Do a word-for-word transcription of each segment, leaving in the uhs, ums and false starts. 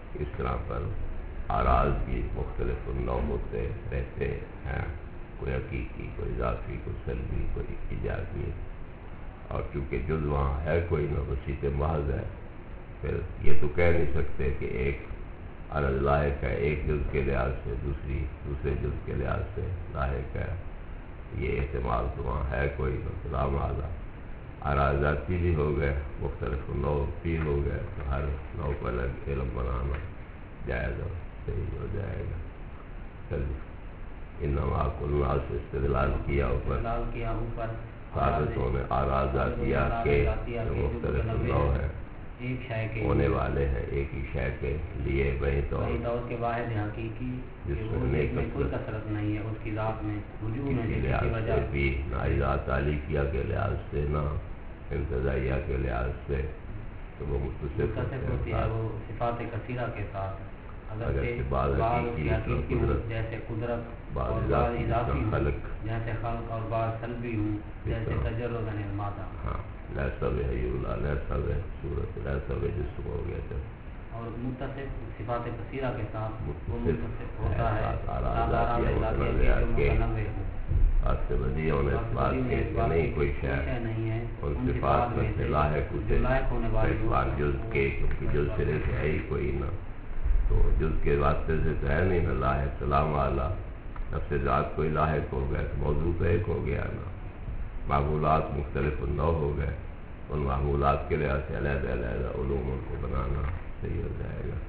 اس طرح پر اعراض بھی مختلف نوع ہوتے رہتے ہیں، کوئی حقیقی، کوئی اضافی، کوئی سلبی، کوئی ایجابی، اور چونکہ جز وہاں ہے کوئی نہ، وسیط محض ہے، پھر یہ تو کہہ نہیں سکتے کہ ایک عرض لاحق ہے ایک جز کے لحاظ سے، دوسری دوسرے جز کے لحاظ سے لاحق ہے، یہ احتمال تو وہاں ہے کوئی نہ، سلام اعلیٰ اعراضاتی بھی ہو گئے، مختلف نوع بھی ہو گئے، تو ہر نوع پر الگ علم بنانا جائز اور صحیح ہو جائے گا۔ چلیے، انما کلنا سے استدلال کیا اوپر ثابتوں میں اعراضاتیہ کے جو مختلف نوع ہیں ایک شے کے ہونے والے ہیں ایک ہی شے کے لیے، وہی تو کے واحد حقیقی جس میں کوئی کثرت نہیں ہے، اس کی ذات میں وجود ہے، کسی لحاظ سے بھی نہ ذات علیقیہ کے لحاظ سے، نہ انتزاعیہ کے لحاظ سے، تو وہ متصف ہوتی ہے وہ صفات کثیرہ کے ساتھ، اگر سے بعض حقیقی قدرت، جیسے قدرت، بعض اضافی خلق، جیسے خلق، اور بعض سلبی ہوں جیسے تجرد عن المادہ، ہاں لیسا بحی اللہ، لیسا بح صورت، لیسا بح جسم ہو گیا تھا، اور متصف صفات کثیرہ کے ساتھ وہ متصف متصف ہوتا ہے اعراضاتیہ متنوعہ کے بات سے بدی ہونے اس بات کے کہ نہیں کوئی شے ان صفات میں سے لاحق اسے بات جز کے، کیونکہ جز سے سے ہے ہی کوئی نہ، تو جز کے واسطے سے تو ہے نہیں نہ لاحق، سلام اعلیٰ نفس ذات کوئی لاحق ہو گیا تو موضوع تو ایک ہو گیا نا، معمولات مختلف نوع ہو گئے، ان معمولات کے لحاظ سے علیحدہ علیحدہ علوم ان کو بنانا صحیح ہو جائے گا۔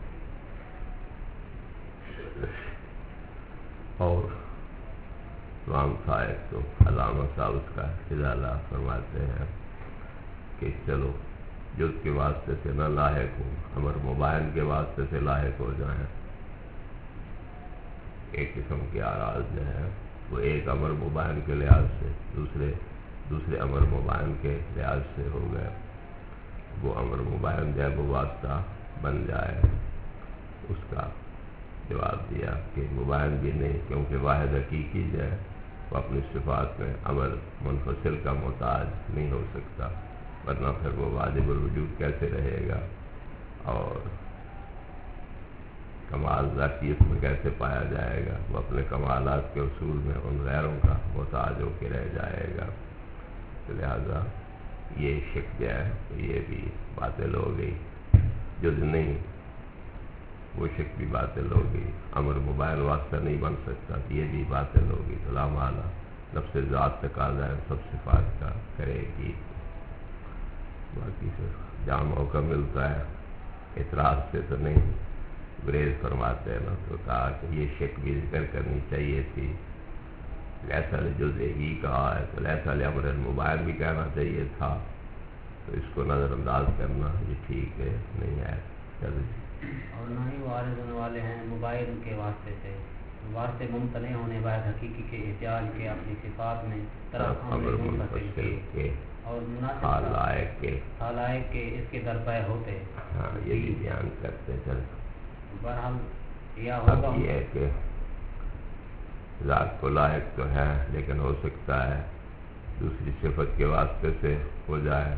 اور امام صاحب تو علامہ صاحب اس کا ازالہ فرماتے ہیں کہ چلو جز کے واسطے سے نہ لاحق ہوں، امر مبین کے واسطے سے لاحق ہو جائیں، ایک قسم کے اعراض جو ہے وہ ایک امر مبین کے لحاظ سے دوسرے دوسرے امر مبین کے لحاظ سے ہو گئے، وہ امر مبین جو ہے وہ واسطہ بن جائے، اس کا جواب دیا کہ مبین بھی نہیں، کیونکہ واحد حقیقی جو ہے وہ اپنی صفات میں امر منفصل کا محتاج نہیں ہو سکتا، ورنہ پھر وہ واجب الوجود کیسے رہے گا، اور کمال ذاتیت میں کیسے پایا جائے گا، وہ اپنے کمالات کے اصول میں ان غیروں کا محتاج ہو کے رہ جائے گا، تو لہذا یہ شک جو ہے یہ بھی باطل ہو گئی، جز نہیں وہ شک بھی باطل ہو گئی، امر مبین واسطہ نہیں بن سکتا، یہ بھی باطل ہوگی، سلام اعلیٰ نفس ذات تقاضا ہے سب صفات کا کرے گی، باقی سے جہاں موقع ملتا ہے اعتراض سے تو نہیں گریز فرماتے ہیں نا، تو کہا کہ یہ شک بھی ذکر کرنی چاہیے تھی، لیسا لجز ہی کہا ہے تو لیسا لامر المبین بھی کہنا چاہیے تھا، تو اس کو نظر انداز کرنا یہ ٹھیک ہے نہیں ہے، چلو اور نہ ہی وارد ہونے والے ہیں مبین کے واسطے سے، واسطے ممتنع ہونے بعد حقیقی کے احتیاج کے اپنی صفات میں طرف امر منفصل کے اور مناسب خالائق کے خالائق کے اس کے درپے ہوتے، ہاں یہ بھی بیان کرتے چل بہرحال یا اب ہوگا یہ ہے کہ ذات کو لاحق تو ہے، لیکن ہو سکتا ہے دوسری صفت کے واسطے سے ہو جائے،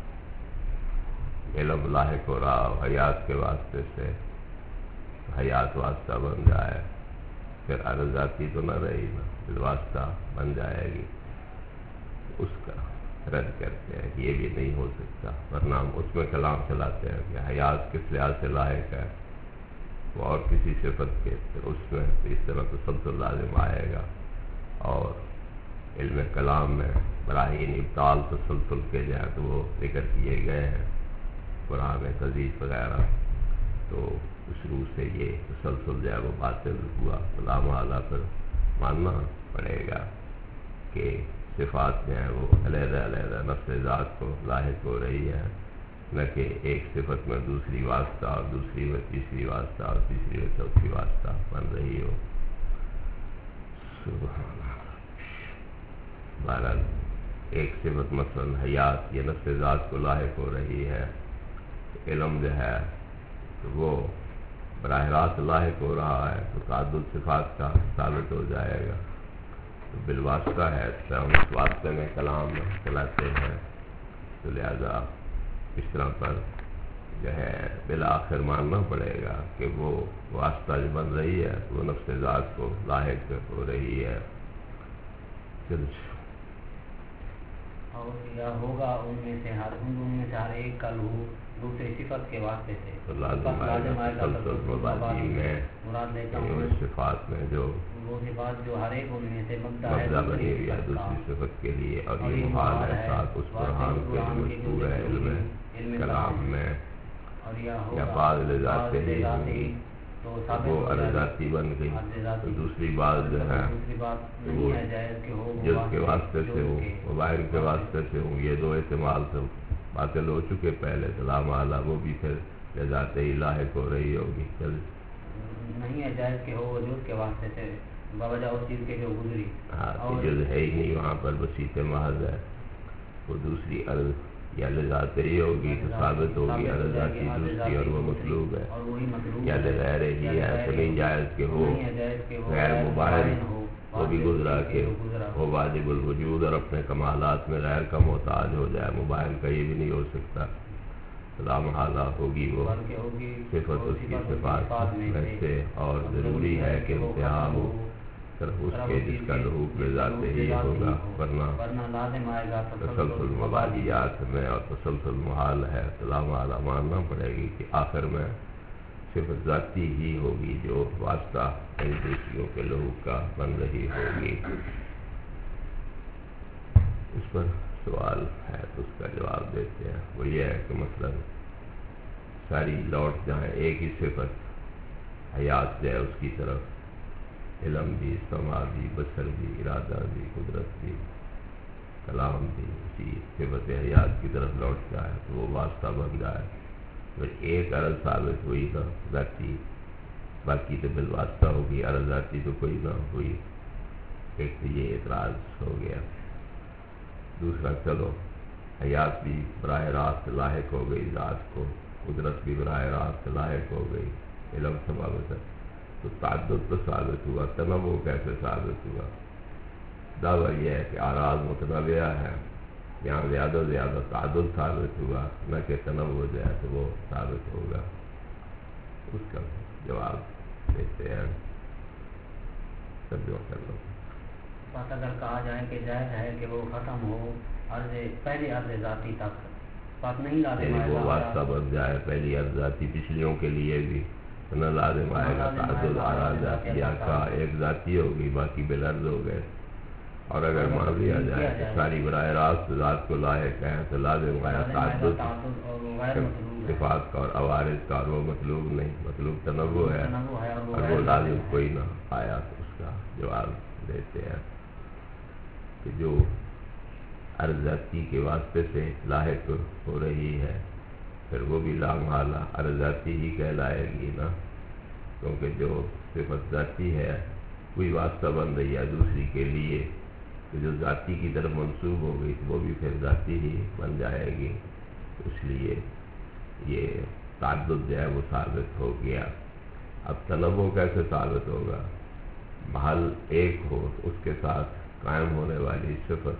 علم لاحق ہو رہا ہو حیات کے واسطے سے، حیات واسطہ بن جائے، پھر عرضاتی تو نہ رہی نا، بالواسطہ بن جائے گی، اس کا رد کرتے ہیں، یہ بھی نہیں ہو سکتا، ورنہ ہم اس میں کلام چلاتے ہیں کہ حیات کس لحاظ سے لاحق ہے وہ اور کسی صفت کے، پھر اس میں اس طرح تو سب تو لازم آئے گا، اور علم کلام میں براہین ابطال تسلسل کے جو ہے تو وہ ذکر کیے گئے ہیں، قرآن تذیف وغیرہ، تو اس روح سے یہ تسلسل جو ہے وہ باطل ہوا، علامہ اعلیٰ پر ماننا پڑے گا کہ صفات جو ہیں وہ علیحدہ علیحدہ نفس ذات کو لاحق ہو رہی ہے، نہ کہ ایک صفت میں دوسری واسطہ اور دوسری میں تیسری واسطہ اور تیسری میں چوتھی واسطہ بن رہی ہو، سبحان اللہ۔ بہرحال ایک صفت مثلا حیات یہ نفس ذات کو لاحق ہو رہی ہے، علم جو ہے تو وہ براہ راست لاحق ہو رہا ہے، تو تعدد صفات کا ثابت ہو جائے گا، تو بالواسطہ ہے، اس طرح ہم اس واسطے میں کلام چلاتے ہیں، تو لہذا اس طرح پر جو ہے بالآخر ماننا پڑے گا کہ وہ واسطہ جو بن رہی ہے وہ نفس ذات کو لاحق ہو رہی ہے. اور یا ہوگا ان میں سے ہر ان میں سے ہر ایک کا لہو دوسری صفت کے واسطے سے تو لازم آئے گا تسلسل مبادی میں مراد لیتا ہوں اس صفات میں جو وہ صفات جو ہر ایک ان میں سے مبدا ہے بنی ہوئی ہے دوسری صفت کے لیے، اور یہ محال ہے ساتھ اس برہان کے جو مشہور ہے علم کلام میں یا بعض ذات سے ہی ہوں گی وہ ارضاتی بن گئی. تو دوسری بات جو ہے وہ جس کے واسطے سے ہوں موبائل کے واسطے سے ہوں، یہ دو احتمال سے باطل ہو چکے پہلے. سلام اعلیٰ وہ بھی پھر ذات ہی لاحق ہو رہی ہوگی. چل نہیں ہے جائز کہ ہو وجود کے واسطے سے باوجہ اس چیز کے جو گزری. ہاں جو ہے ہی نہیں وہاں پر وسیط محض ہے، وہ دوسری عرض یا لذات ہی ہوگی تو ثابت ہوگی عرض ذاتی دوسری اور وہ مطلوب ہے. یا لغیر ہی ہے تو نہیں جائز کہ ہو غیر مباحث وہ بھی گزرا کہ وہ واجب الوجود اور اپنے کمالات میں غیر کا محتاج ہو جائے. مباحث کا یہ بھی نہیں ہو سکتا. لا محالہ ہوگی وہ صفت اس کی صفات میں سے، اور ضروری ہے کہ انتہا ہو صرف اس کے جس کا لحوق بذات ہی ہوگا، ورنہ تسلسل مبادیات میں اور تسلسل محال ہے. تو لا محالہ ماننا پڑے گی کہ آخر میں صفت ذاتی ہی ہوگی جو واسطہ ان دوسریوں کے لحوق کا بن رہی ہوگی. اس پر سوال ہے تو اس کا جواب دیتے ہیں. وہ یہ ہے کہ مثلا ساری لوٹ جائیں ایک ہی صفت حیات جائے اس کی طرف، علم بھی، سماع بھی، بصر بھی، ارادہ بھی، قدرت بھی، کلام بھی اسی صفت حیات کی طرف لوٹ جائے تو وہ واسطہ بن جائے. پھر ایک عرض ثابت ہوئی نا ذاتی، باقی تو بالواسطہ ہوگی. عرض ذاتی تو کوئی نہ ہوئی. ایک تو یہ اعتراض ہو گیا. دوسرا چلو حیات بھی براہ راست لاحق ہو گئی ذات کو، قدرت بھی براہ راست لاحق ہو گئی، علم سماع بصر، تو تعدد تو ثابت ہوا، تنوع کیسے ثابت ہوا؟ دعویٰ یہ ہے کہ اعراض متنوع ہے، یہاں زیادہ زیادہ تعدد ثابت ہوا، نہ کہ تنوع جو ہے تو وہ ثابت ہوگا. اس کا جواب دیتے ہیں. ترجمہ کر لو. بات اگر کہا جائے کہ جائز ہے کہ وہ ختم ہو عرض پہلی عرض ذاتی تک، بات نہیں لازم یعنی آئے وہ گا واسطہ بن جائے پہلی عرض ذاتی پچھلیوں کے لیے بھی نہ لازم آئے گا. تعدد اعراض ذاتیہ کا ایک ذاتی ہوگی باقی بالعرض ہو گئے. اور اگر مان لیا جائے کہ ساری براہ راست ذات کو لاحق ہے تو لازم آیا تعدد صفات کا اور عوارض کا، اور وہ مطلوب نہیں، مطلوب تنوع ہے اور وہ لازم کوئی نہ آیا. تو اس کا جواب دیتے ہیں کہ جو عرض ذاتی کے واسطے سے لاحق ہو رہی ہے پھر وہ بھی لا محالہ عرض ذاتی ہی کہلائے گی نا، کیونکہ جو صفت ذاتی ہے کوئی واسطہ بن رہی ہے دوسری کے لیے، کہ جو ذاتی کی طرف منسوب ہو گئی تو وہ بھی پھر ذاتی ہی بن جائے گی. اس لیے یہ تعدد جو ہے وہ ثابت ہو گیا. اب تنوع کیسے ثابت ہوگا؟ محل ایک ہو تو اس کے ساتھ قائم ہونے والی صفت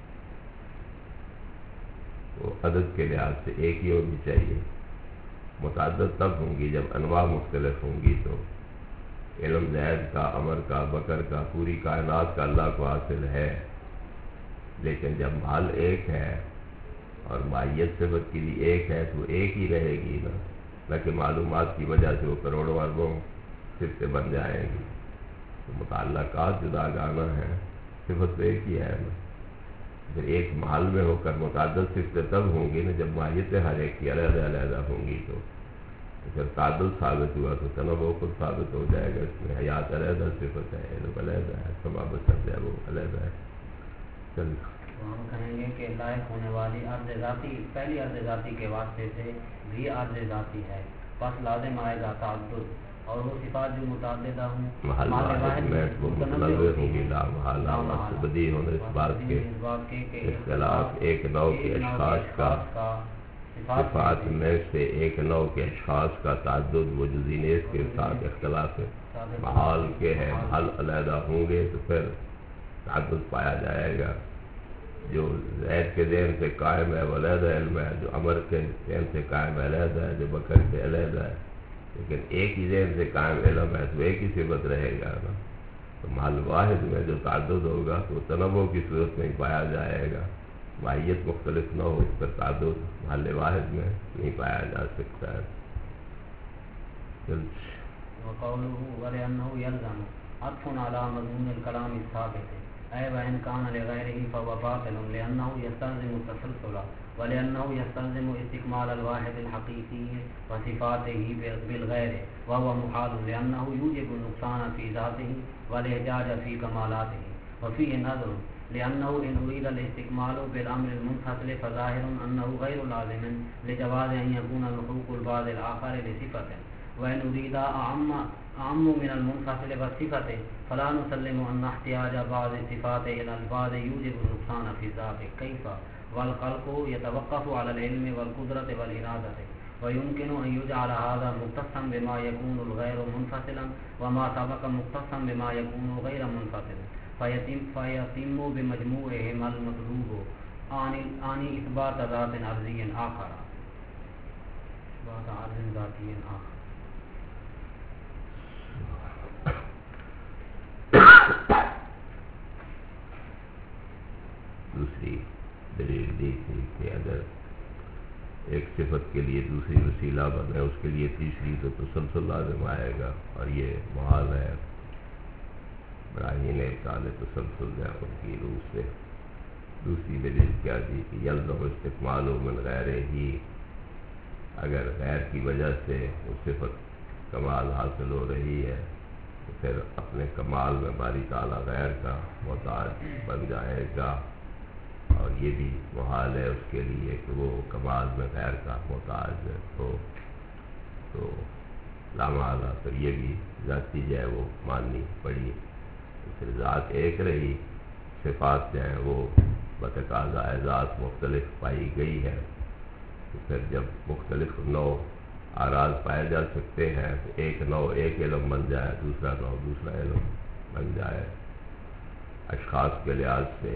وہ عدد کے لحاظ سے ایک ہی ہونی چاہیے. متعدد تب ہوں گی جب انواع مختلف ہوں گی. تو علم زید کا، امر کا، بکر کا، پوری کائنات کا اللہ کو حاصل ہے، لیکن جب محل ایک ہے اور ماہیت صفت کی بھی ایک ہے تو وہ ایک ہی رہے گی نا، نہ کہ معلومات کی وجہ سے وہ کروڑوں اربوں صفتیں بن جائیں گی. تو متعلقات جدا گانا ہے، صفت تو ایک ہی ہے نا. پھر ایک محل میں ہو کر متعدد صفتیں تب ہوں گی نا جب ماہیتیں ہر ایک کی علیحدہ علیحدہ ہوں گی. تو پھر تعدد ثابت ہوا تو تنوع خود ثابت ہو جائے گا. اس میں حیات علیحدہ صفت ہے، علم علیحدہ ہے، سماع بصر جو ہے وہ علیحدہ ہے. چل ہم کہیں گے کہ لائق ہونے والی عرض ذاتی پہلی عرض ذاتی کے واسطے سے بھی عرض ذاتی ہے، بس لازم آئے گا تعدد، اور وہ صفات جو متعددہ ہوں محل واحد میں وہ متنوع ہوں گی. لا محالہ واسطہ بدی ہونے اس بات کے اختلاف ایک نوع کے اشخاص کا، صفات میں سے ایک نوع کے اشخاص کا تعدد وہ جزینیس کے ساتھ اختلاف ہے محال کے ہے. محل علیحدہ ہوں گے تو پھر تعدد پایا جائے گا. جو زید کے ذہن سے قائم ہے وہ علیحدہ علم ہے، جو امر کے ذہن سے قائم ہے علیحدہ ہے، جو بکر سے علیحدہ ہے، لیکن ایک ہی ذہن سے قائم علم ہے تو ایک ہی صفت رہے گا نا۔ تو محل واحد میں جو تعدد ہوگا تو تنوع کی صورت میں ہی پایا جائے گا، ماہیت مختلف نہ ہو تو تعدد محل واحد میں نہیں پایا جا سکتا ہے۔ وقوله ولأنه يلزم عطف على مضمون الكلام الثابت أي وإن كان لغيره فهو باطل لأنه يستلزم التسلسل ولأنه يستلزم استكمال الواحد الحقيقي وصفاته بالغير وهو محال لأنه يوجب النقصان في ذاته والإحجاج في كمالاته وفيه نظر لأنه إن أريد الاستكمال بالأمر المنفصل فظاهر أنه غير لازم لجواز أن يكون الحقوق البعض الآخر لصفته وإن أريد أعم أعم من المنفصل والصفة فلا نسلم أن احتياج بعض الصفات إلى البعض يوجب النقصان في ذاته كيف والخلق يتوقف على العلم والقدرة والإرادة ويمكن أن يجعل هذا مختصا بما يكون الغير منفصلا وما سبق مختصا بما يكون غير منفصل فيتم فيتم بمجموعهما المطلوب عن إثبات ذات عرضي آخر إثبات عرض ذاتي آخر۔ دوسری دلیل دی تھی کہ اگر ایک صفت کے لیے دوسری وسیلہ بنے اس کے لیے تیسری تو تسلسل لازم آئے گا، اور یہ محال ہے۔ براہین ابطال تسلسل ہے ان کی روح سے۔ دوسری دلیل کیا دی کہ یلزم استکمال من غیر ہی، اگر غیر کی وجہ سے وہ صفت کمال حاصل ہو رہی ہے تو پھر اپنے کمال میں باری تعالیٰ غیر کا محتاج بن جائے گا، اور یہ بھی محال ہے اس کے لیے کہ وہ کمال میں غیر کا محتاج ہو، تو لامحالہ پھر یہ بھی ذاتی جو ہے وہ ماننی پڑی۔ پھر ذات ایک رہی، صفات جو ہیں وہ بتقاضا ذات مختلف پائی گئی ہے، تو پھر جب مختلف نوع اعراض پائے جا سکتے ہیں تو ایک نوع ایک علم بن جائے، دوسرا نوع دوسرا علم بن جائے۔ اشخاص کے لحاظ سے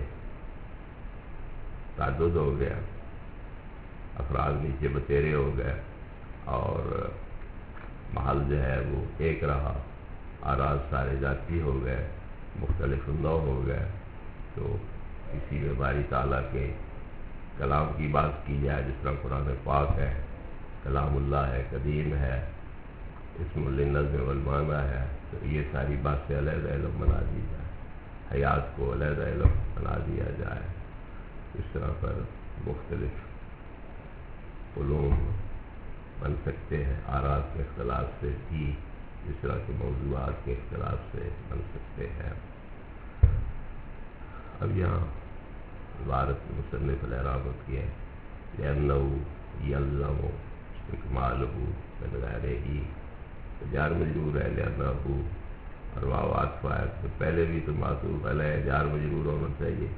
تعدد ہو گیا، افراد نیچے بتیرے ہو گئے، اور محل جو ہے وہ ایک رہا، اعراض سارے ذاتی ہو گئے، مختلف نوع ہو گئے۔ تو کسی میں باری تعالیٰ کے کلام کی بات کی جائے، جس طرح قرآن پاک ہے، کلام اللہ ہے، قدیم ہے، اسم للنظم والمعنی ہے، تو یہ ساری باتیں علیحدہ علم بنا دی جائے، حیات کو علیحدہ علم بنا دیا جائے۔ اس طرح پر مختلف علوم بن سکتے ہیں، اعراض کے اختلاف سے بھی اس طرح کے موضوعات کے اختلاف سے بن سکتے ہیں۔ اب یہاں عبارت مصنف العرابت کی ہے لأنه يلزم استكماله من غیرہ، جار مجرور ہے لأنه، اور واو عطف ہے تو پہلے بھی تو معطوف علیہ جار مجرور ہونا چاہیے۔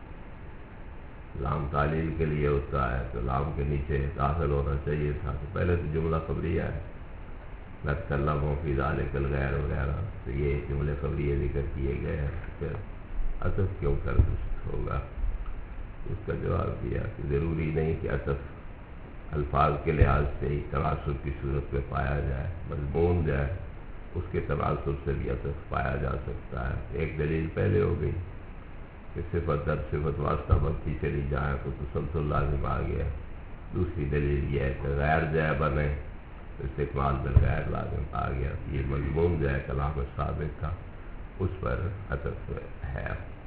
لام تعلیل کے لیے ہوتا ہے تو لام کے نیچے داخل ہونا چاہیے تھا، تو پہلے تو جملہ خبریہ ہے، نتکلم فی ذلک الغیر وغیرہ، تو یہ جملے خبریہ ذکر کیے گئے ہیں، پھر عطف کیوں کر ہوگا؟ اس کا جواب دیا کہ ضروری نہیں کہ عطف الفاظ کے لحاظ سے ہی تناسب کی صورت میں پایا جائے، مضمون جائے اس کے تناسب سے بھی عطف پایا جا سکتا ہے۔ ایک دلیل پہلے ہو گئی کہ صفت در صفت واسطہ بنتی چلی جائیں تو تسلسل لازم آ گیا۔ دوسری دلیل یہ ہے کہ غیر جائے بنے تو استقبال میں غیر لازم آ گیا، یہ مضمون جو ہے کلام ثابت کا اس پر عطف ہے۔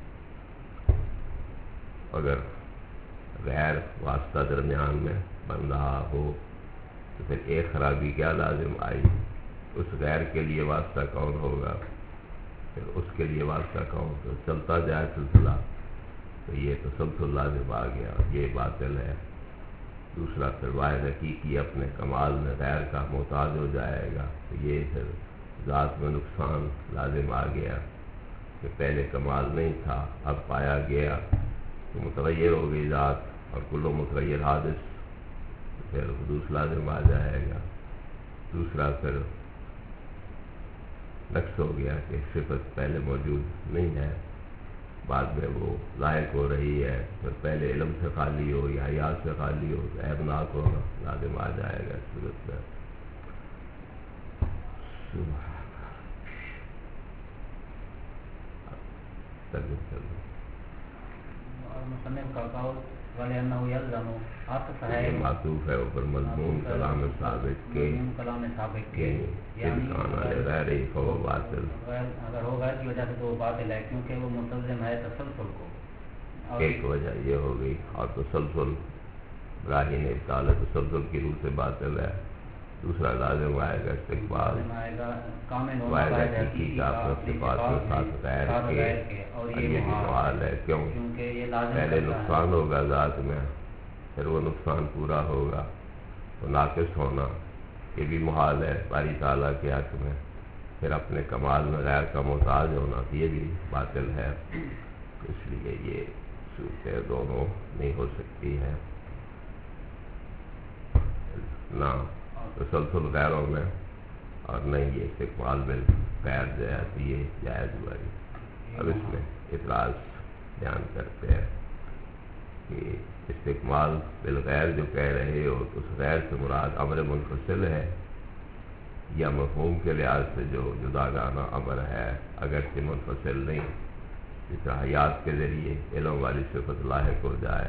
اگر غیر واسطہ درمیان میں بن رہا ہو تو پھر ایک خرابی کیا لازم آئی، اس غیر کے لیے واسطہ کون ہوگا، پھر اس کے لیے واسطہ کون، تو چلتا جائے سلسلہ تو یہ تسلسل لازم آ گیا، یہ باطل ہے۔ دوسرا پھر واحد حقیقی اپنے کمال میں غیر کا محتاج ہو جائے گا، تو یہ پھر ذات میں نقصان لازم آ گیا کہ پہلے کمال نہیں تھا اب پایا گیا تو متغیر ہو گئی ذات، اور کل متغیر حادث، پھر حدوث لازم آ جائے گا۔ دوسرا پھر نقص ہو گیا کہ صفت پہلے موجود نہیں ہے، بعد میں وہ لاحق ہو رہی ہے، پھر پہلے علم سے خالی ہو یا حیات سے خالی ہو تو عیب ناک ہونا لازم آ جائے گا اس صورت میں۔ اور مصنف کا قول وَلِأَنَّهُ يَلْزَمُ عطف ہے، یہ معطوف ہے اوپر مضمون کلام ثابت کے مضمون کلام ثابت کے، یعنی امکان غیر فهو باطل، اگر ہو غیر کی وجہ سے تو وہ باطل ہے، کیونکہ وہ مستلزم ہے تسلسل کو۔ ایک وجہ یہ ہو گئی، اور تسلسل راہی نے ابطال تسلسل کی روح سے باطل ہے۔ دوسرا لازم آئے گا استقبال، وائد حقیقی کا اپنے صفات کے ساتھ غیر کے، اور یہ بھی محال ہے، کیوں؟ پہلے نقصان ہوگا ذات میں، پھر وہ نقصان پورا ہوگا تو ناقص ہونا یہ بھی محال ہے باری تعالیٰ کے حق میں، پھر اپنے کمال میں غیر کا محتاج ہونا یہ بھی باطل ہے، اس لیے یہ صورتیں دونوں نہیں ہو سکتی ہے، نہ تسلسل غیروں میں اور نہیں یہ استقبال میں غیر جو ہے تو یہ جائز ہوا۔ اب اس میں اعتراض بیان کرتے ہیں کہ استقبال بالغیر جو کہہ رہے ہو تو اس غیر سے مراد امر منفصل ہے یا مفہوم کے لحاظ سے جو جداگانہ امر ہے اگرچہ منفصل نہیں، جس طرح حیات کے ذریعے علم والی صفت لاحق ہو جائے،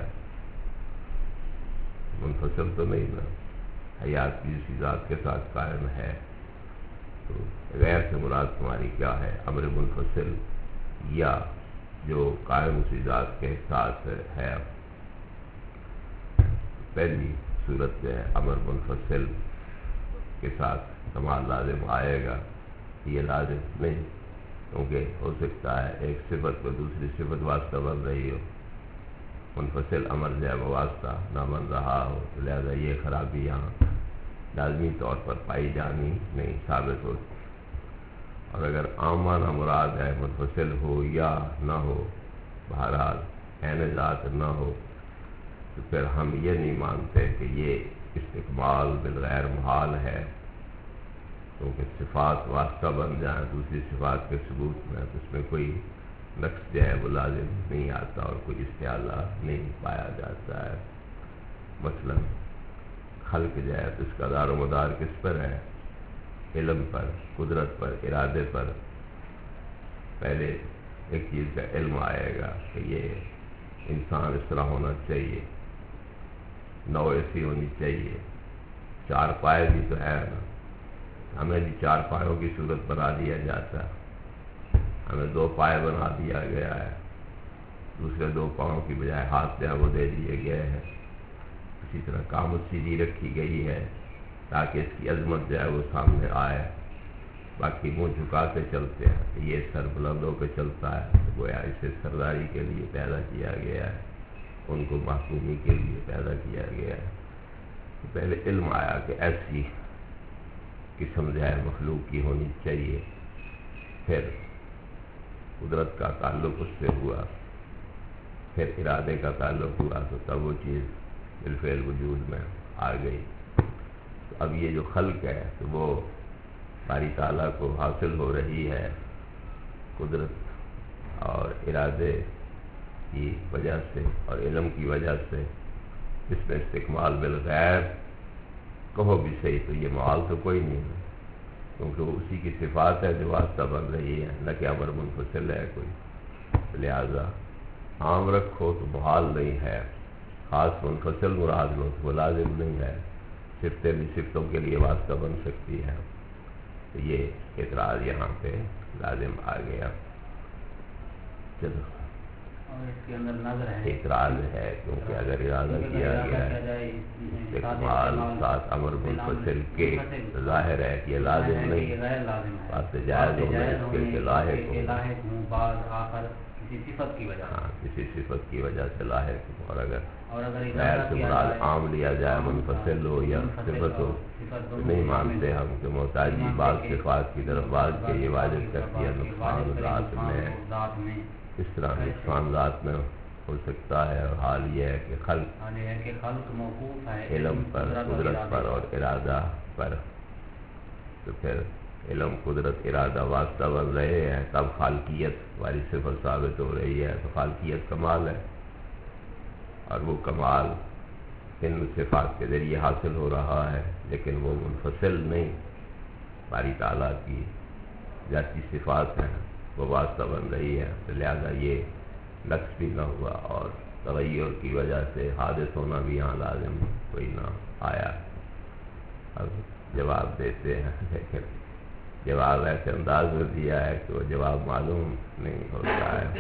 منفصل تو نہیں نا، حیات کی اسی ذات کے ساتھ قائم ہے، تو غیر سے مراد تمہاری کیا ہے، امر منفصل یا جو قائم اسی ذات کے ساتھ ہے؟ پہلی صورت میں امر منفصل کے ساتھ کمال لازم آئے گا، یہ لازم نہیں، کیونکہ ہو سکتا ہے ایک صفت کو دوسری صفت واسطہ بن رہی ہو، منفصل امر جو ہے وہ واسطہ نہ بن رہا ہو، لہذا یہ خرابی یہاں لازمی طور پر پائی جانی نہیں ثابت ہوتی، اور اگر عامانہ مراد ہے منفصل ہو یا نہ ہو، بہرحال عین ذات نہ ہو، تو پھر ہم یہ نہیں مانتے کہ یہ استقبال بالغیر محال ہے، کیونکہ صفات واسطہ بن جائیں دوسری صفات کے ثبوت میں تو اس میں کوئی نقص جو ہے وہ لازم نہیں آتا اور کوئی استعلا نہیں پایا جاتا ہے۔ مثلا خلق جو ہے تو اس کا دار و مدار کس پر ہے؟ علم پر، قدرت پر، ارادے پر۔ پہلے ایک چیز کا علم آئے گا کہ یہ انسان اس طرح ہونا چاہیے، نو ایسی ہونی چاہیے، چار پائے بھی تو ہے نا، ہمیں بھی چار پایوں کی صورت بنا دیا جاتا ہے، ہمیں دو پائے بنا دیا گیا ہے، دوسرے دو پاؤں کی بجائے ہاتھ جو ہے وہ دے دیے گئے ہیں، اسی طرح قامت سیدھی رکھی گئی ہے تاکہ اس کی عظمت جو ہے وہ سامنے آئے، باقی منہ جھکا کے چلتے ہیں، یہ سر بلند ہو کے چلتا ہے، گویا اسے سرداری کے لیے پیدا کیا گیا ہے، ان کو محکومی کے لیے پیدا کیا گیا ہے۔ تو پہلے علم آیا کہ ایسی قسم جو ہے مخلوق کی ہونی چاہیے، پھر قدرت کا تعلق اس سے ہوا، پھر ارادے کا تعلق ہوا، تو تب وہ چیز بالفعل وجود میں آ گئی۔ تو اب یہ جو خلق ہے تو وہ باری تعالیٰ کو حاصل ہو رہی ہے قدرت اور ارادے کی وجہ سے اور علم کی وجہ سے، اس میں استقبال بالغیر کہو بھی صحیح تو یہ محال تو کوئی نہیں ہے، کیونکہ وہ اسی کی صفات ہے جو واسطہ بن رہی ہے، نہ کہ امر منفصل ہے کوئی، لہذا عام رکھو تو محال نہیں ہے، خاص منفصل مراد لو تو وہ لازم نہیں ہے، صفتیں بھی صفتوں کے لیے واسطہ بن سکتی ہے، تو یہ اعتراض یہاں پہ لازم آ گیا۔ چلو اور اس کے اندر نظر ہے اعتراض ہے، کیونکہ اگر ارادہ کیا گیا ہے استقبال ساتھ امر منفصل کے ظاہر ہے کہ یہ لازم نہیں، بات جائز ہونا اس کے کہ لاحق ہوں، کسی صفت کی وجہ ہاں کسی صفت کی وجہ سے لاحق ہوں، اور اگر اور اگر غیر سے مراد عام لیا جائے منفصل ہو یا صفت ہو تو نہیں مانتے ہم کہ محتاجی بعض صفات کی طرف بعض کے یہ واجب کرتی ہے نقصان ذات میں، اس طرح نقصان ذات میں ہو سکتا ہے، اور حال یہ ہے کہ خلق علم پر، قدرت پر اور ارادہ پر، تو پھر علم، قدرت، ارادہ واسطہ بن رہے ہیں، تب خالقیت والی صفت ثابت ہو رہی ہے. تو خالقیت کمال ہے، اور وہ کمال ان صفات کے ذریعے حاصل ہو رہا ہے، لیکن وہ منفصل نہیں. باری تعالیٰ کی ذاتی صفات ہیں وہ واسطہ بن رہی ہے، تو لہذا یہ نقص بھی نہ ہوا، اور تغیر کی وجہ سے حادث ہونا بھی یہاں لازم کوئی نہ آیا. اب جواب دیتے ہیں، لیکن جواب ایسے انداز میں دیا ہے کہ وہ جواب معلوم نہیں ہوتا ہے.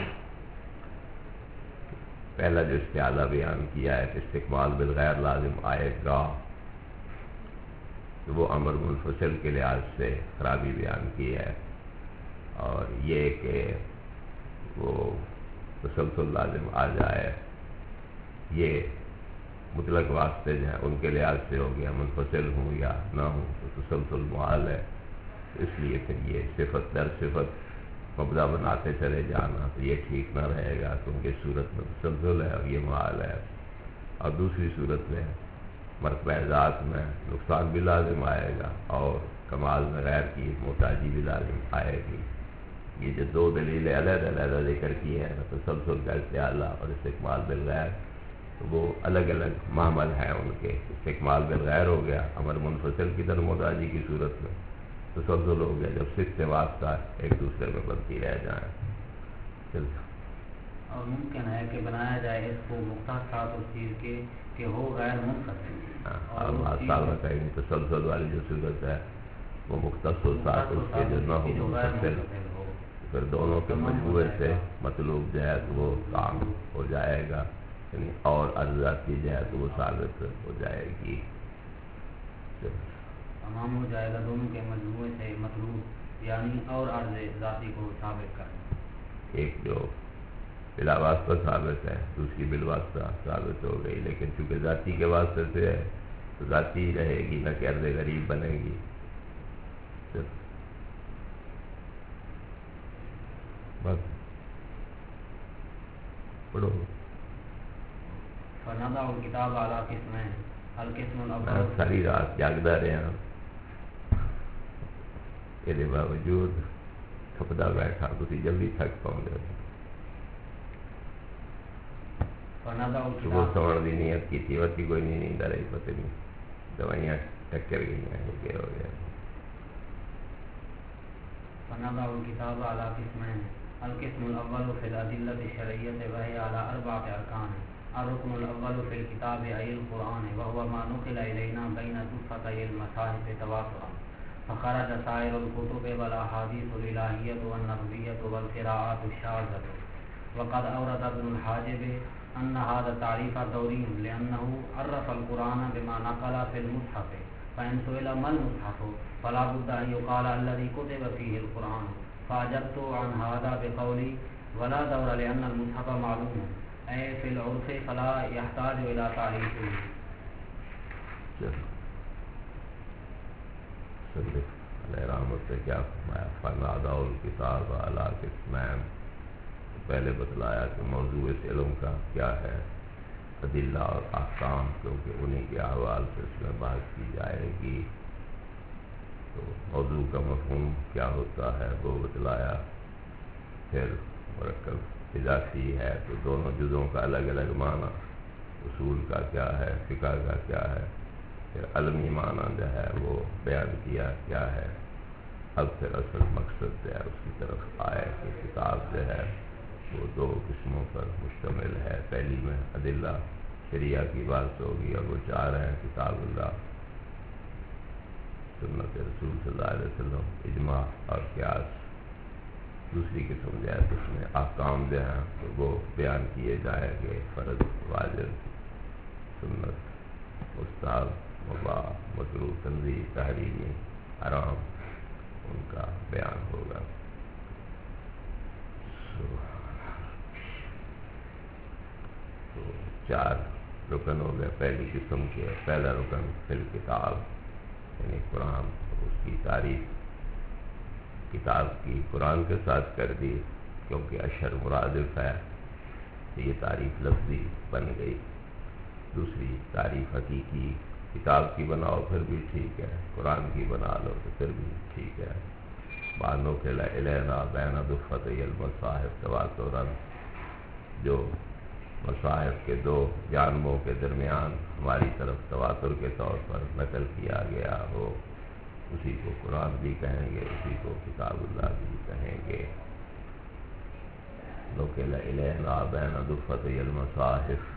پہلا جو استعادہ بیان کیا ہے کہ استقبال بالغیر لازم آئے گا، تو وہ امر منفصل کے لحاظ سے خرابی بیان کی ہے، اور یہ کہ وہ تسلسل لازم آ جائے، یہ مطلق واسطے جو ہیں ان کے لحاظ سے ہو گیا، منفصل ہوں یا نہ ہوں تو تسلسل محال ہے. اس لیے پھر یہ صفت در صفت مبدا بناتے چلے جانا تو یہ ٹھیک نہ رہے گا، کیونکہ صورت میں تسلسل ہے اور یہ محال ہے. اور دوسری صورت میں مرتبہ ذات میں نقصان بھی لازم آئے گا، اور کمال میں غیر کی محتاجی بھی لازم آئے گی. یہ جو دو دلیلیں علیحدہ علیحدہ ذکر کی ہیں، تسلسل کا استعادہ اور استقبال بالغیر، تو وہ الگ الگ معمل ہیں ان کے. استقبال بالغیر ہو گیا امر منفصل کی طرف محتاجی کی صورت میں، تسلسل ہو گیا جب صفت واسطہ ایک دوسرے میں بنتی رہ جائیں. اور ممکن ہے کہ بنایا جائے اس کو مختص ساتھ اس چیز کے کہ ہو غیر منفصل. اور تسلسل والی جو صورت ہے وہ مختص ساتھ اس کے جو نہ ہو منفصل، پھر دونوں کے مجموعے سے مطلوب جو ہے تو وہ کام ہو جائے گا، یعنی اور ارزاتی جو ہے تو وہ ثابت ہو جائے گی. تمام ہو جائے گا دونوں کے مجموعے سے مطلوب، یعنی اور عرض ذاتی کو ثابت کرنا. ایک جو بلا واسطہ ثابت ہے، دوسری بالواسطہ ثابت ہو گئی، لیکن چونکہ ذاتی کے واسطے سے ہے تو ذاتی رہے گی نہ کہ عرض غریب بنے گی. بس پڑھو. فنضع الکتاب علی قسمین، القسم الاول، ساری رات جاگتا رہا، یہ باوجود تھپدا بیٹھا، تھی جلدی تھک پاؤں گے. صبح سوڑ کی نیت کی تھی، وقت کی کوئی نہیں نیند آ رہی، پتہ نہیں دوائیاں ٹکر گئی ہیں، کیا ہو گیا. فنضع الکتاب علی قسمین، القسم الاول فی الادلۃ الشرعیۃ وہی علی اربعۃ ارکان. الرکن الاول فی الکتاب ای القرآن وهو ما نقل الینا بین دفتي المصاحف تواترا، فخرج سائر الکتب والاحادیث الالہیۃ والنبویۃ والقراءات الشاذۃ. وقد اورد ابن الحاجب ان هذا التعریف دوری لانه عرف القرآن بما نقل فی المصحف، فإن سئل ما المصحف فلا بد أن يقال الذي كتب فيه القرآن، فأجبت عن هذا بقولي ولا دور لأن المصحف معلوم أي في العرف فلا يحتاج إلى تعريفه. رحمت سے کیا فرمایا؟ فنضع الکتاب علی قسمین، پہلے بتلایا کہ موضوع اس علم کا کیا ہے، ادلہ اور احکام، کیونکہ انہی کے احوال سے اس میں بات کی جائے گی. تو موضوع کا مفہوم کیا ہوتا ہے وہ بتلایا. پھر مرکب اضافی ہے تو دونوں جزوں کا الگ الگ معنی، اصول کا کیا ہے، فقہ کا کیا ہے. پھر علمی معنی جو ہے وہ بیان کیا کیا ہے. اب پھر اصل مقصد جو ہے اس کی طرف آئے کہ کتاب جو ہے وہ دو قسموں پر مشتمل ہے. پہلی میں ادلہ شریعہ کی بات ہوگی، اور وہ چار ہیں کتاب اللہ، سنت رسول صلی اللہ علیہ وسلم، اجماع اور قیاس. دوسری قسم جو ہے اس میں احکام جو ہیں تو وہ بیان کیے جائیں گے، فرض، واجب، سنت، مستحب، مباح، مکروہ، تنزیہ، تحریمی، حرام، ان کا بیان ہوگا. تو چار رکن ہو گئے پہلی قسم کے. پہلا رکن فی الکتاب، یعنی قرآن، اس کی تعریف کتاب کی قرآن کے ساتھ کر دی، کیونکہ اشہر مرادف ہے تو یہ تعریف لفظی بن گئی. دوسری تعریف حقیقی کتاب کی بناؤ پھر بھی ٹھیک ہے، قرآن کی بنا لو تو پھر بھی ٹھیک ہے۔ بانو کے الینا بین دفت المصاحف تواترا، جو مصاحف کے دو جانبوں کے درمیان ہماری طرف تواتر کے طور پر نقل کیا گیا ہو، اسی کو قرآن بھی کہیں گے، اسی کو کتاب اللہ بھی کہیں گے۔ نقل الینا بین دفت المصاحف،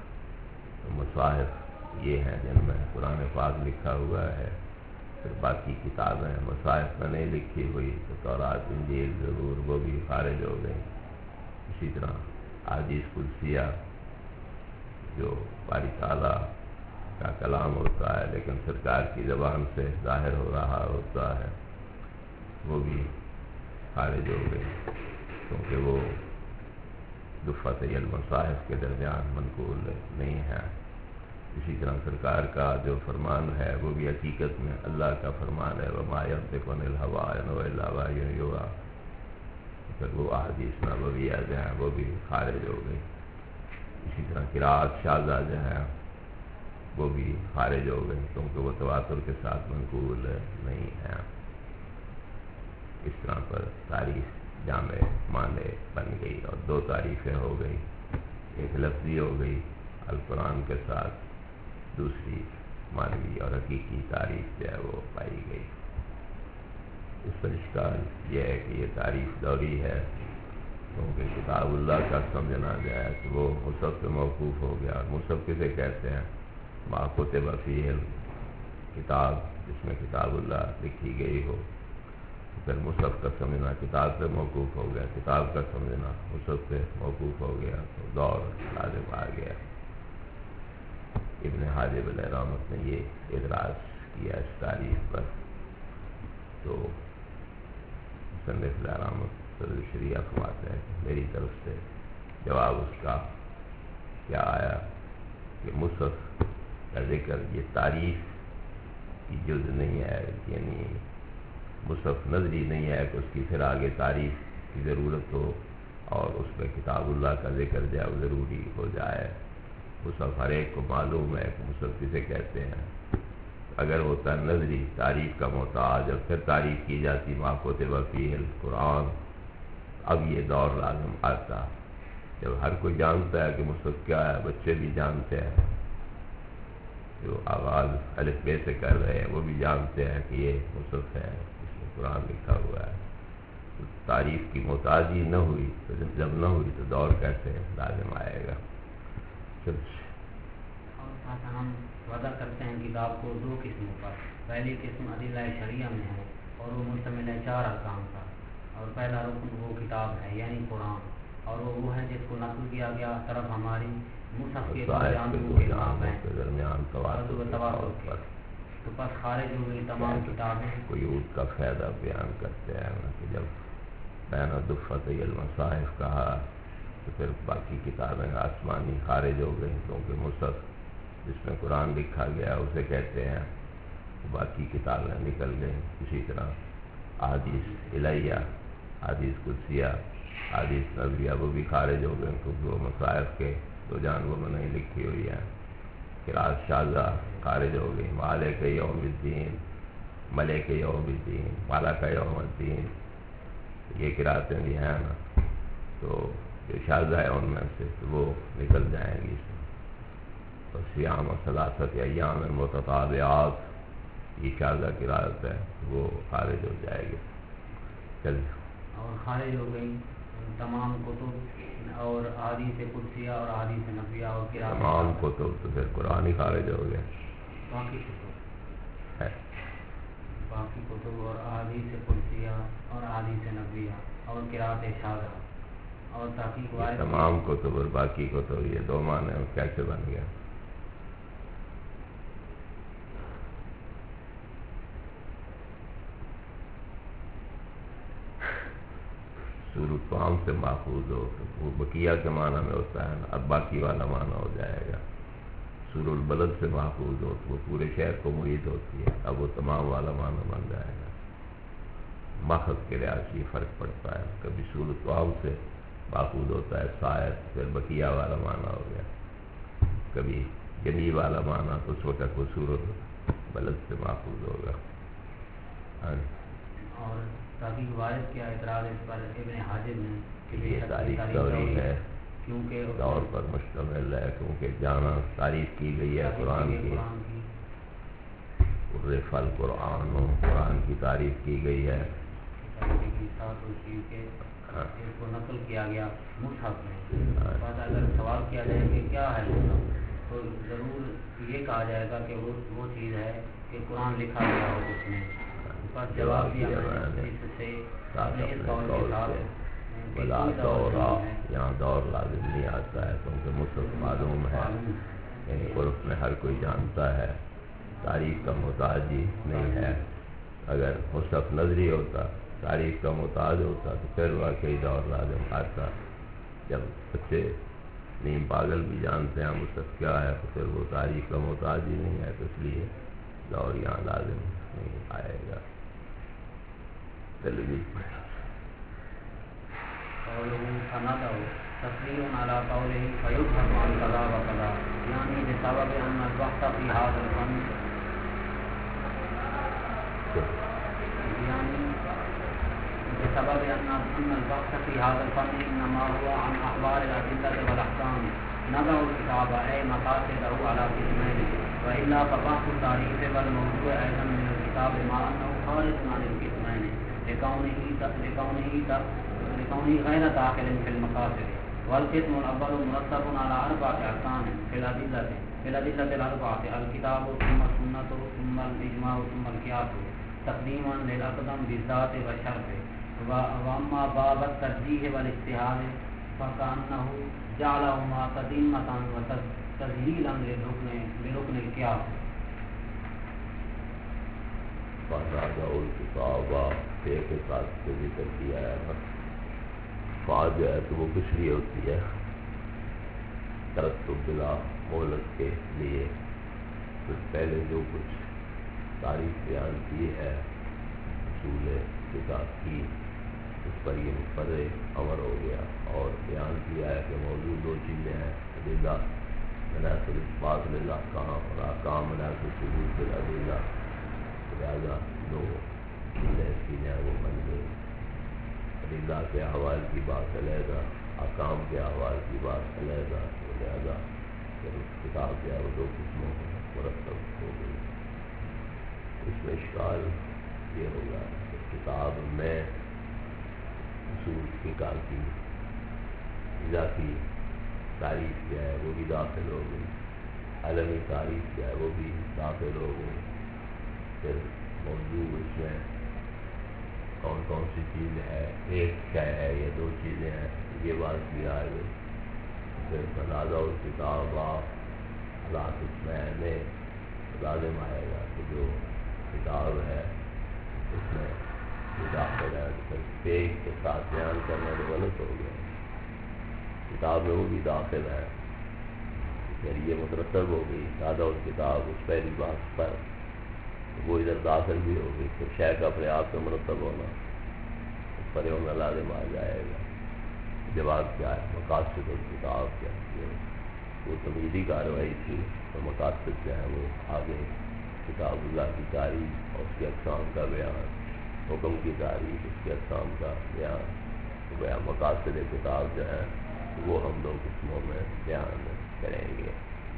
مصاحف یہ ہیں جن میں قرآن پاک لکھا ہوا ہے، پھر باقی کتابیں مصاحف میں نہیں لکھی ہوئی تو تورات انجیل زبور وہ بھی خارج ہو گئی۔ اسی طرح احادیث قدسیہ جو باری تعالیٰ کا کلام ہوتا ہے لیکن سرکار کی زبان سے ظاہر ہو رہا ہوتا ہے، وہ بھی خارج ہو گئی، کیونکہ وہ دفعۃ المصاحف کے درمیان منقول نہیں ہے۔ اسی طرح سرکار کا جو فرمان ہے وہ بھی حقیقت میں اللہ کا فرمان ہے، وما ينطق عن الهوى ان هو الا وحی یوحی، پھر وہ احادیث نبویہ جو ہیں وہ بھی خارج ہو گئی۔ اسی طرح قراءت شاذہ جو ہے وہ بھی خارج ہو گئی، کیونکہ وہ تواتر کے ساتھ منقول نہیں ہے۔ اس طرح پر تعریف جامع معنی بن گئی اور دو تعریفیں ہو گئی، ایک لفظی ہو گئی القرآن کے ساتھ، دوسری معنوی اور حقیقی تعریف جو ہے وہ پائی گئی۔ اس پر اشکال یہ ہے کہ یہ تعریف دوری ہے، کیونکہ کتاب اللہ کا سمجھنا جائے تو وہ مصحف پہ موقوف ہو گیا، اور مصحف کسے کہتے ہیں؟ ما کتب فیہ کتاب، جس میں کتاب اللہ لکھی گئی ہو، پھر مصحف کا سمجھنا کتاب پہ موقوف ہو گیا، کتاب کا سمجھنا مصحف پہ موقوف ہو گیا، تو دور لازم آ گیا۔ ابن حاجب علیہ رحمت نے یہ اعتراض کیا اس تعریف پر، تو مصنف علیہ رحمت صدر شریعہ فرماتے ہیں کہ میری طرف سے جواب اس کا کیا آیا کہ مصحف کا ذکر یہ تعریف کی جز نہیں ہے، یعنی مصحف نظری نہیں ہے کہ اس کی پھر آگے تعریف کی ضرورت ہو اور اس پہ کتاب اللہ کا ذکر جو ہے وہ ضروری ہو جائے۔ مصحف ہر ایک کو معلوم ہے کہ مصحف کسے کہتے ہیں۔ اگر ہوتا نظری تعریف کا محتاج اور پھر تعریف کی جاتی ما کتب فیہ القرآن، اب یہ دور لازم آتا جب ہر کوئی جانتا ہے کہ مصحف کیا ہے، بچے بھی جانتے ہیں، جو آغاز الف بے سے کر رہے ہیں وہ بھی جانتے ہیں کہ یہ مصحف ہے، اس میں قرآن لکھا ہوا ہے۔ تو تعریف کی محتاجی نہ ہوئی، تو جب نہ ہوئی تو دور کیسے لازم آئے گا؟ اور ساتھ ہم وعدہ کرتے ہیں کتاب کو دو قسموں پر، پہلی قسم ادلہ شریعہ میں ہے اور وہ مشتمل ہے چار ارکان پر، اور پہلا رکن وہ کتاب ہے یعنی قرآن، اور وہ وہ ہے جس کو نقل کیا گیا طرف ہماری مصحف کے درمیان تواتر پر، تو پس خارج ہو گئی تمام کتابیں۔ قیود کا فائدہ بیان کرتے ہیں کہ جب بین دفت المصاحف کہا تو پھر باقی کتابیں آسمانی خارج ہو گئیں، کیونکہ مصحف جس میں قرآن لکھا گیا اسے کہتے ہیں، باقی کتابیں نکل گئیں۔ اسی طرح احادیث الہیہ، احادیث قدسیہ، احادیث نبویہ وہ بھی خارج ہو گئے، کیونکہ وہ مصاحف کے دو جانبوں میں نہیں لکھی ہوئی ہے۔ قراءت شاذہ خارج ہو گئی، مالک یوم الدین، ملک یوم الدین، مالک یوم الدین، یہ قراءتیں بھی ہیں نا، تو جو شاذہ ہے ان میں سے تو وہ نکل جائیں گی۔ تو صیام ثلاثۃ ایام متتابعات، یہ شاذہ قراءت ہے، وہ خارج ہو جائے گی۔ چل اور خارج ہو گئی تمام کتب اور احادیث قدسیہ اور احادیث نبویہ اور قراءت تمام کتب، تو پھر قرآن ہی خارج ہو گیا۔ باقی کتب ہے، باقی کتب اور احادیث قدسیہ اور احادیث نبویہ اور قراءت شاذہ اور تحقیق وارث، تمام کتب اور باقی کتب، یہ دو معنی کیسے بن گیا؟ سورۃ عام سے ماخوذ ہو تو وہ بقیہ کے معنی میں ہوتا ہے نا، اب باقی والا معنی ہو جائے گا۔ سورۃ البلد سے ماخوذ ہو تو وہ پورے شہر کو محیط ہوتی ہے، اب وہ تمام والا معنی بن جائے گا۔ ماخذ کے لحاظ سے فرق پڑتا ہے، کبھی سورۃ عام سے ماخوذ ہوتا ہے شاید، پھر بقیہ والا معنی ہو گیا، کبھی جمی والا معنی تو چھوٹا کو سورۃ بلد سے محفوظ ہوگا. اور تحقیق وارث کیا اعتراض اس پر ابن حاجب نے کہ یہ تاریخ دوری ہے، کیونکہ دور پر مشتمل ہے، کیونکہ جانا تعریف کی گئی ہے قرآن کی. عرف القرآن، قرآن کی تعریف کی گئی ہے. اس کو نقل کیا گیا مصحف میں. بعد اگر سوال کیا جائے کہ کیا ہے مصحف، تو ضرور یہ کہا جائے گا کہ وہ وہ چیز ہے کہ قرآن لکھا گیا ہو اس میں. بس جواب دیا اس سے بلا دورہ، یہاں دور لازم نہیں آتا ہے کیونکہ مصحف معلوم ہے، یعنی عرف میں ہر کوئی جانتا ہے، تاریخ کا محتاج ہی نہیں ہے. اگر مصحف نظری ہوتا، تاریخ کا محتاج ہوتا تو پھر واقعی دور لازم آتا. جب بچے نیم پاگل بھی جانتے ہیں مصحف کیا ہے تو پھر وہ تاریخ کا محتاج ہی نہیں ہے، تو اس لیے دور یہاں لازم نہیں آئے گا. چلیے تفریح على قوله فيفهم عن كذا وكذا، يعني بسبب أن البحث في هذا الفن يعني بسبب أن أن البحث في هذا الفن إنما هو عن أخبار الأدلة والأحكام نضع الكتاب أي مقاصده على قسمين، وإلا فبحث التاريخ والموضوع أيضا من الكتاب مع أنه خارج عن القسمين لكونه لكونه لكونه غير داخل في المقاصد. والقسم الأول مرتب على أربعة أركان في الأدلة في الأدلة الأربعة: الكتاب ثم السنة ثم الإجماع ثم القياس، تقديما للأقدم بالذات والشرط. وأما باب الترجيح والاجتهاد فكأنه جعلهما تتمة وتسهيلا لركن القياس. فَنَادَعُ الْكِتَابَ ایک کے ساتھ سے ذکر کیا ہے. فا جو ہے تو وہ کس لیے ہوتی ہے؟ ترتب بلا مہلت کے لیے. پھر پہلے جو کچھ تاریخ بیان کی ہے اصول کتاب کی، اس پر یہ مفرع امر ہو گیا اور بیان کیا ہے کہ موضوع دو چیزیں ہیں: ادلہ مناسب اثبات للاحکام اور احکام مناسب ثبوت للادلہ. لہٰذا دو چیزیں اس کی ہیں وہ بن گئی. ادلہ کے احوال کی بات علیحدہ، احکام کے احوال کی بات علیحدہ. لہٰذا پھر کتاب جو ہے وہ دو قسموں میں مرتب ہو گئی. اس میں اشکال یہ ہوگا کہ کتاب میں اصول فقہ کی ذاتی تاریخ کیا ہے وہ بھی داخل ہو گئی، عالمی تاریخ کیا ہے وہ بھی داخل ہو گئی. پھر موضوع اس میں کون کون سی چیز ہے، ایک شے ہے یا دو چیزیں ہیں، یہ بات بھی آ گئی. پھر تنازع الکتاب اللہ اس میں لازم آئے گا کہ جو کتاب ہے اس میں داخل ہے. پھر پیش کے ساتھ بیان کرنا تو غلط ہو گیا. کتاب میں وہ بھی داخل ہے، یعنی یہ مترتب ہو گئی تازہ اس کتاب اس پہلی بات پر، وہ ادھر داخل بھی ہو گئی. پھر شے کا اپنے آپ سے مرتب ہونا، اس پر ہونا لازم آ جائے گا. جواب کیا ہے؟ مقاصد الکتاب کیا ہے؟ وہ تمیزی کارروائی تھی تو مقاصد کیا ہے؟ وہ آگے کتاب اللہ کی تعریف اور اس کے اقسام کا بیان، حکم کی تعریف اس کے اقسام کا بیان. تو بیان مقاصد کتاب جو ہے وہ ہم دو قسموں میں بیان کریں گے.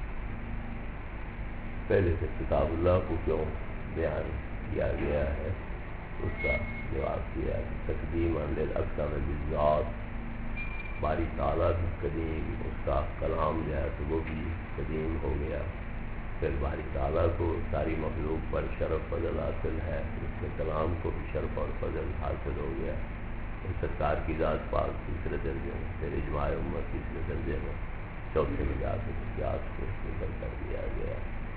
پہلے سے کتاب اللہ کو کیوں بیان کیا گیا ہے اس کا جواب دیا کہ تقدیم للاقسام بالذات، باری تعالیٰ بھی قدیم، اس کا کلام جو ہے تو وہ بھی قدیم ہو گیا. پھر باری تعالیٰ کو ساری مخلوق پر شرف فضل حاصل ہے، اس کے کلام کو بھی شرف اور فضل حاصل ہو گیا. سرکار کی ذات پاک تیسرے درجے میں، پھر اجماع امت تیسرے درجے میں، چوتھے میں جا کے قیاس کو ذکر کر دیا گیا.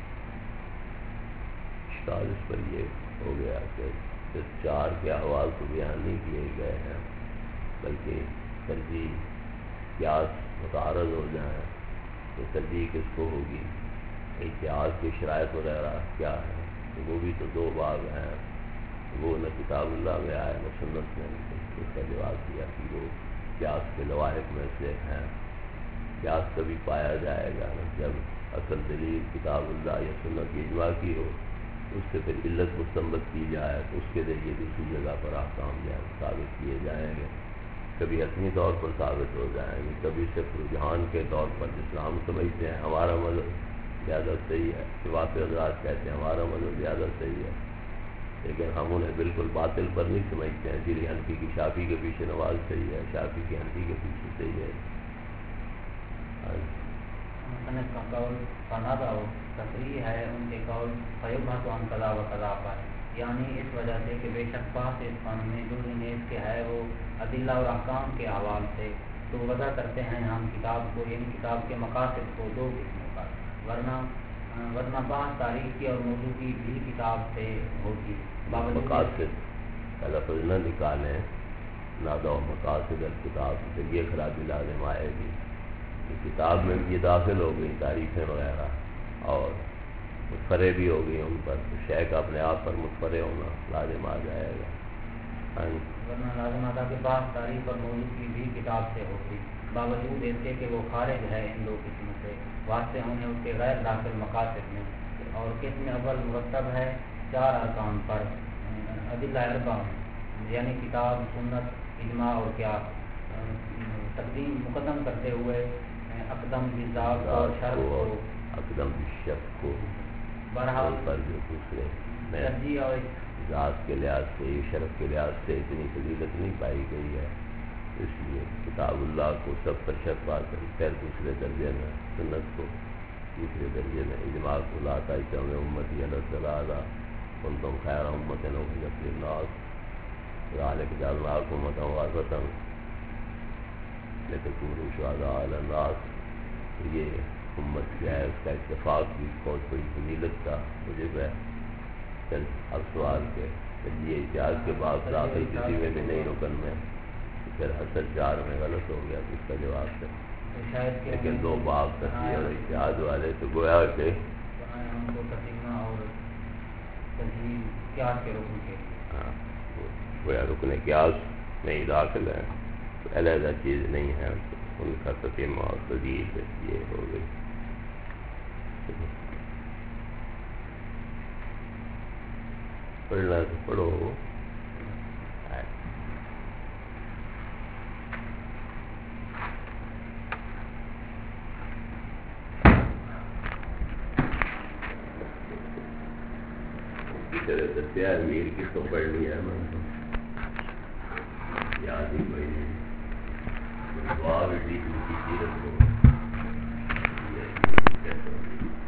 اشکال اس پر یہ ہو گیا کہ صرف چار کے احوال تو بیان نہیں کیے گئے ہیں، بلکہ ترجیح قیاس متعارض ہو جائیں تو ترجیح کس کو ہوگی، قیاس کی شرائط وغیرہ کیا ہے، تو وہ بھی تو دو باب ہیں. وہ نہ کتاب اللہ میں آئے نہ سنت میں. اس کا جواب دیا کہ وہ قیاس کے لوائق میں سے ہیں. قیاس کبھی پایا جائے گا جب اصل دلیل کتاب اللہ یا سنت کی اجماع کی ہو، اس سے پھر علت مستنبت کی جائے تو اس کے ذریعے دوسری جگہ پر احکام جو ہے ثابت کیے جائیں گے، کبھی حتمی طور پر ثابت ہو جائیں گے، کبھی صرف رجحان کے طور پر، جس طرح ہم سمجھتے ہیں ہمارا مذہب زیادہ صحیح ہے، واقع حضرات کہتے ہیں ہمارا مذہب زیادہ صحیح ہے، لیکن ہم انہیں بالکل باطل پر نہیں سمجھتے ہیں، جی حنفی کی شافی کے پیچھے نماز صحیح ہے، شافی کی حنفی کے پیچھے صحیح ہے۔ مصنف کا قول فنادا ہو تصریح ہے ان کے قول فیبحث عن قضا و قضا پر، یعنی اس وجہ سے کہ بے شک پاس اس فن میں جو نیز کے ہے وہ عدلہ اور احکام کے حوال سے، تو وضع کرتے ہیں ہم کتاب کو، یعنی کتاب کے مقاصد کو دو قسموں پر، ورنہ ورنہ بحث تاریخ کی اور موضوع کی بھی کتاب سے ہوتی۔ مقاصد کا لفظ نہ نکالیں، نادا و مقاصد الکتاب سے یہ خرابی لازم آئے گی، کتاب میں بھی یہ داخل ہو گئی تاریخیں وغیرہ اور متفرع بھی ہو گئی ان پر، تو شے کا اپنے آپ پر متفرع ہونا لازم آ جائے گا، ورنہ لازم آتا کہ بعض تاریخ اور موضوع کی بھی کتاب سے ہوتی، باوجود اس کے کہ وہ خارج ہے ان دو قسموں سے، واسطے انہیں اس کے غیر داخل مقاصد میں، اور قسم اول مرتب ہے چار ارکان پر، عدلہ اربع، یعنی کتاب، سنت، اجماع اور قیاس، تقدیم مقدم کرتے ہوئے اقدم بالذات اور شرط کو، اقدم بالشرط کو، بہرحال پر جو دوسرے ترجیح اور ذات کے لحاظ سے، شرف کے لحاظ سے اتنی فضیلت نہیں پائی گئی ہے، اس لیے کتاب اللہ کو سب پر شرط پا کر پھر دوسرے درجے میں سنت کو، تیسرے درجے میں اجماع کو، لا تائشہ میں امتی علیہ صلاح کنتم خیر امت اخرجت للناس ذالک جعلناکم امۃ وسطا لتکونوا شہداء علی الناس، یہ امت جو ہے اس کا اتفاق بھی بہت بڑی فضیلت کا موجب ہے۔ پھر اب سوال کے یہ اجتہاد کے بعد داخل کسی میں بھی نہیں رکن میں، پھر حسد چار میں غلط ہو گیا تو اس کا جواب ہے، لیکن دو باب ترجیح اور اجتہاد والے تو گویا کہ ہاں گویا رکن قیاس نہیں داخل ہے، تو علیحدہ چیز نہیں ہے، ان کا تتمہ اور تجدید یہ ہو گئی۔ پڑھنا تو پڑھو، دستیار میر کی تو پڑھ لیا میں تو یاد ہی کوئی نہیں، دعا بھی ٹھیک کی سیرت کو